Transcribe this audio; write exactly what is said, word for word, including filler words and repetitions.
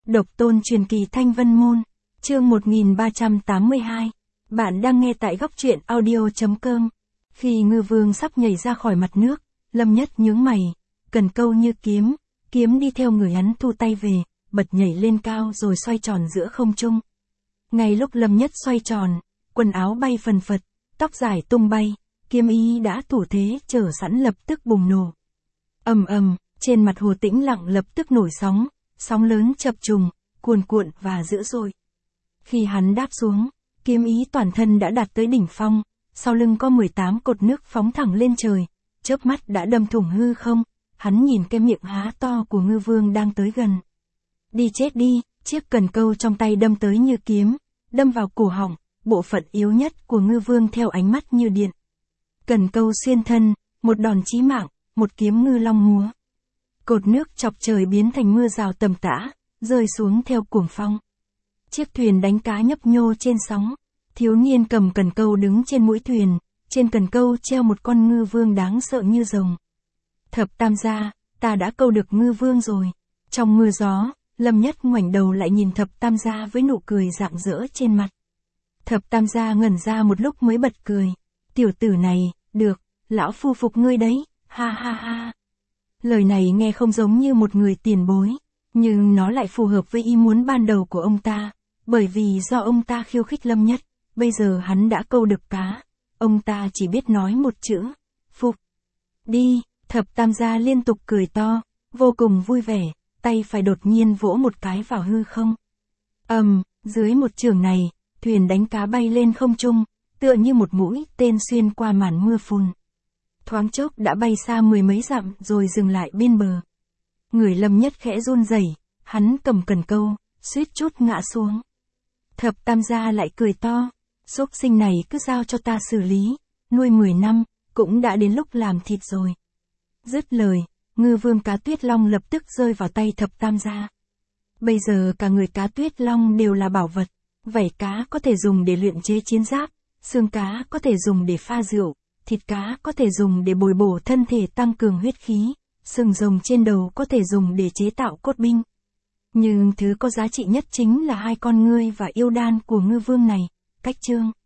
Độc tôn truyền kỳ Thanh Vân Môn, chương một nghìn ba trăm tám mươi hai. Bạn đang nghe tại góc truyện audio.com. Khi ngư vương sắp nhảy ra khỏi mặt nước, Lâm Nhất nhướng mày, cần câu như kiếm, kiếm đi theo người hắn thu tay về, bật nhảy lên cao rồi xoay tròn giữa không trung. Ngay lúc Lâm Nhất xoay tròn, quần áo bay phần phật, tóc dài tung bay, kiếm ý đã thủ thế chờ sẵn lập tức bùng nổ. Ầm ầm, trên mặt hồ tĩnh lặng lập tức nổi sóng, sóng lớn chập trùng, cuồn cuộn và dữ dội. Khi hắn đáp xuống, kiếm ý toàn thân đã đạt tới đỉnh phong, sau lưng có mười tám cột nước phóng thẳng lên trời, chớp mắt đã đâm thủng hư không, hắn nhìn cái miệng há to của ngư vương đang tới gần. Đi chết đi, chiếc cần câu trong tay đâm tới như kiếm, đâm vào cổ họng, bộ phận yếu nhất của ngư vương theo ánh mắt như điện. Cần câu xuyên thân, một đòn chí mạng, một kiếm ngư long múa. Cột nước chọc trời biến thành mưa rào tầm tã, rơi xuống theo cuồng phong. Chiếc thuyền đánh cá nhấp nhô trên sóng, thiếu niên cầm cần câu đứng trên mũi thuyền, trên cần câu treo một con ngư vương đáng sợ như rồng. Thập tam gia, ta đã câu được ngư vương rồi. Trong mưa gió, Lâm Nhất ngoảnh đầu lại nhìn thập tam gia với nụ cười rạng rỡ trên mặt. Thập tam gia ngẩn ra một lúc mới bật cười. Tiểu tử này, được, lão phu phục ngươi đấy, ha ha ha. Lời này nghe không giống như một người tiền bối, nhưng nó lại phù hợp với ý muốn ban đầu của ông ta, bởi vì do ông ta khiêu khích Lâm Nhất, bây giờ hắn đã câu được cá, ông ta chỉ biết nói một chữ, phục. Đi, thập tam gia liên tục cười to, vô cùng vui vẻ, tay phải đột nhiên vỗ một cái vào hư không. Ầm, um, dưới một chưởng này, thuyền đánh cá bay lên không trung, tựa như một mũi tên xuyên qua màn mưa phùn. Thoáng chốc đã bay xa mười mấy dặm rồi dừng lại bên bờ. Người Lâm Nhất khẽ run rẩy, hắn cầm cần câu, suýt chút ngã xuống. Thập tam gia lại cười to, xúc sinh này cứ giao cho ta xử lý, nuôi mười năm, cũng đã đến lúc làm thịt rồi. Dứt lời, ngư vương cá tuyết long lập tức rơi vào tay thập tam gia. Bây giờ cả người cá tuyết long đều là bảo vật, vảy cá có thể dùng để luyện chế chiến giáp, xương cá có thể dùng để pha rượu, thịt cá có thể dùng để bồi bổ thân thể tăng cường huyết khí, sừng rồng trên đầu có thể dùng để chế tạo cốt binh. Nhưng thứ có giá trị nhất chính là hai con ngươi và yêu đan của ngư vương này, cách chương.